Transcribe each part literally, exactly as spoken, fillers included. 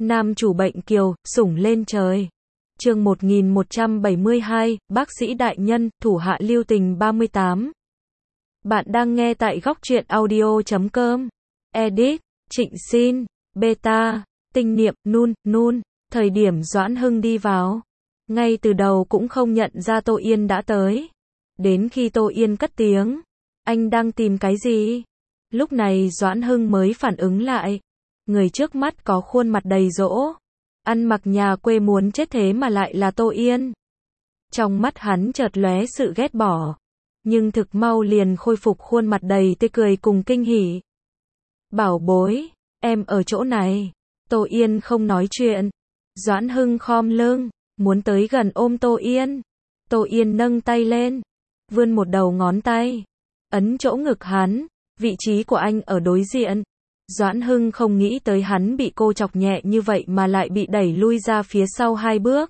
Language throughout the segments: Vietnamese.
Nam chủ bệnh kiều, sủng lên trời. Chương một nghìn một trăm bảy mươi hai, bác sĩ đại nhân, thủ hạ lưu tình ba mươi tám. Bạn đang nghe tại góc truyện audio chấm com. Edit, Trịnh Xin, Beta, Tinh Niệm, Nun, Nun. Thời điểm Doãn Hưng đi vào, ngay từ đầu cũng không nhận ra Tô Yên đã tới. Đến khi Tô Yên cất tiếng, anh đang tìm cái gì? Lúc này Doãn Hưng mới phản ứng lại. Người trước mắt có khuôn mặt đầy dỗ, ăn mặc nhà quê muốn chết thế mà lại là Tô Yên. Trong mắt hắn chợt lóe sự ghét bỏ, nhưng thực mau liền khôi phục khuôn mặt đầy tươi cười cùng kinh hỉ. Bảo bối, em ở chỗ này. Tô Yên không nói chuyện. Doãn Hưng khom lưng, muốn tới gần ôm Tô Yên. Tô Yên nâng tay lên, vươn một đầu ngón tay, ấn chỗ ngực hắn, vị trí của anh ở đối diện. Doãn Hưng không nghĩ tới hắn bị cô chọc nhẹ như vậy mà lại bị đẩy lui ra phía sau hai bước.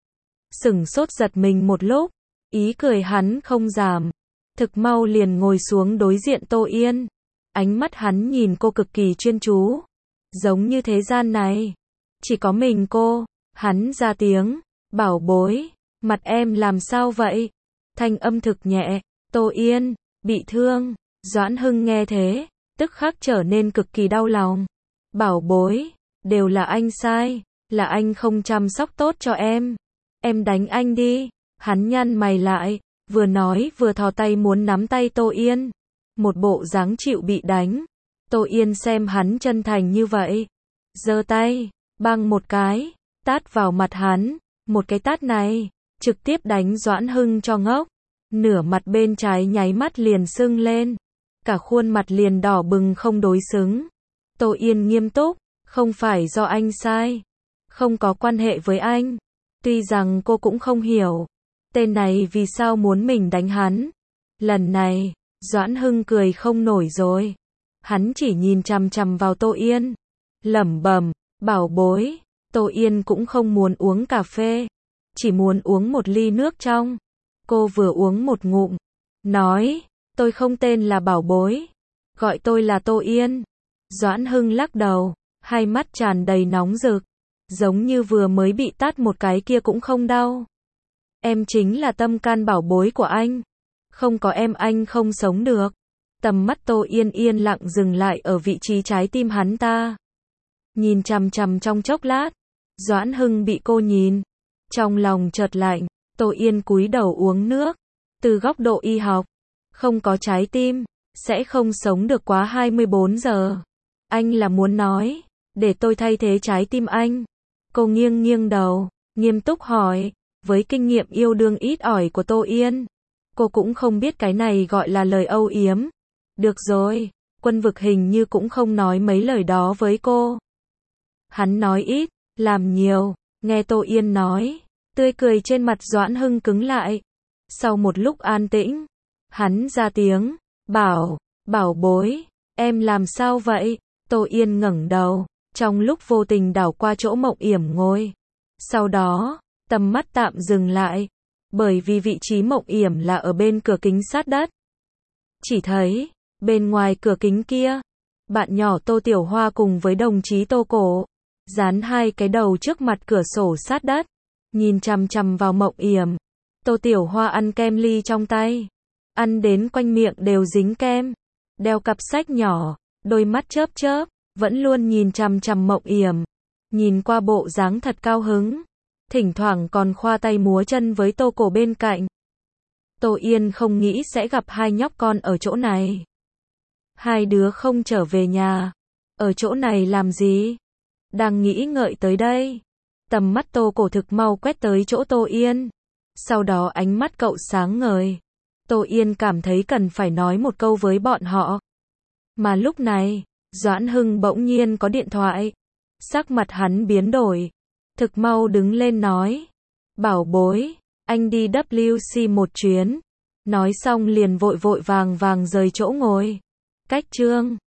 Sửng sốt giật mình một lúc, ý cười hắn không giảm. Thực mau liền ngồi xuống đối diện Tô Yên. Ánh mắt hắn nhìn cô cực kỳ chuyên chú. Giống như thế gian này chỉ có mình cô. Hắn ra tiếng, bảo bối, mặt em làm sao vậy? Thanh âm thực nhẹ. Tô Yên, bị thương. Doãn Hưng nghe thế, tức khắc trở nên cực kỳ đau lòng. Bảo bối, đều là anh sai, là anh không chăm sóc tốt cho em. Em đánh anh đi. Hắn nhăn mày lại, vừa nói vừa thò tay muốn nắm tay Tô Yên. Một bộ dáng chịu bị đánh. Tô Yên xem hắn chân thành như vậy, giơ tay, băng một cái, tát vào mặt hắn. Một cái tát này, trực tiếp đánh Doãn Hưng cho ngốc. Nửa mặt bên trái nháy mắt liền sưng lên. Cả khuôn mặt liền đỏ bừng không đối xứng. Tô Yên nghiêm túc, không phải do anh sai, không có quan hệ với anh. Tuy rằng cô cũng không hiểu, tên này vì sao muốn mình đánh hắn. Lần này, Doãn Hưng cười không nổi rồi. Hắn chỉ nhìn chằm chằm vào Tô Yên, lẩm bẩm, bảo bối. Tô Yên cũng không muốn uống cà phê, chỉ muốn uống một ly nước trong. Cô vừa uống một ngụm, nói, tôi không tên là bảo bối, gọi tôi là Tô Yên. Doãn Hưng lắc đầu, hai mắt tràn đầy nóng rực, giống như vừa mới bị tát một cái kia cũng không đau. Em chính là tâm can bảo bối của anh, không có em anh không sống được. Tầm mắt Tô Yên yên lặng dừng lại ở vị trí trái tim hắn ta. Nhìn chằm chằm trong chốc lát, Doãn Hưng bị cô nhìn, trong lòng chợt lạnh. Tô Yên cúi đầu uống nước. Từ góc độ y học, không có trái tim sẽ không sống được quá hai mươi bốn giờ. Anh là muốn nói, để tôi thay thế trái tim anh? Cô nghiêng nghiêng đầu, nghiêm túc hỏi. Với kinh nghiệm yêu đương ít ỏi của Tô Yên, cô cũng không biết cái này gọi là lời âu yếm. Được rồi, Quân Vực hình như cũng không nói mấy lời đó với cô. Hắn nói ít, làm nhiều. Nghe Tô Yên nói, tươi cười trên mặt Doãn Hưng cứng lại. Sau một lúc an tĩnh, hắn ra tiếng, bảo, bảo bối, em làm sao vậy? Tô Yên ngẩng đầu, trong lúc vô tình đảo qua chỗ Mộng Yểm ngồi. Sau đó, tầm mắt tạm dừng lại, bởi vì vị trí Mộng Yểm là ở bên cửa kính sát đất. Chỉ thấy, bên ngoài cửa kính kia, bạn nhỏ Tô Tiểu Hoa cùng với đồng chí Tô Cổ, dán hai cái đầu trước mặt cửa sổ sát đất, nhìn chằm chằm vào Mộng Yểm. Tô Tiểu Hoa ăn kem ly trong tay, ăn đến quanh miệng đều dính kem, đeo cặp sách nhỏ, đôi mắt chớp chớp, vẫn luôn nhìn chằm chằm Mộng Yểm. Nhìn qua bộ dáng thật cao hứng, thỉnh thoảng còn khoa tay múa chân với Tô Cổ bên cạnh. Tô Yên không nghĩ sẽ gặp hai nhóc con ở chỗ này. Hai đứa không trở về nhà, ở chỗ này làm gì? Đang nghĩ ngợi tới đây, tầm mắt Tô Cổ thực mau quét tới chỗ Tô Yên. Sau đó ánh mắt cậu sáng ngời. Tô Yên cảm thấy cần phải nói một câu với bọn họ. Mà lúc này, Doãn Hưng bỗng nhiên có điện thoại. Sắc mặt hắn biến đổi, thực mau đứng lên nói, bảo bối, anh đi W C một chuyến. Nói xong liền vội vội vàng vàng rời chỗ ngồi. Cách chương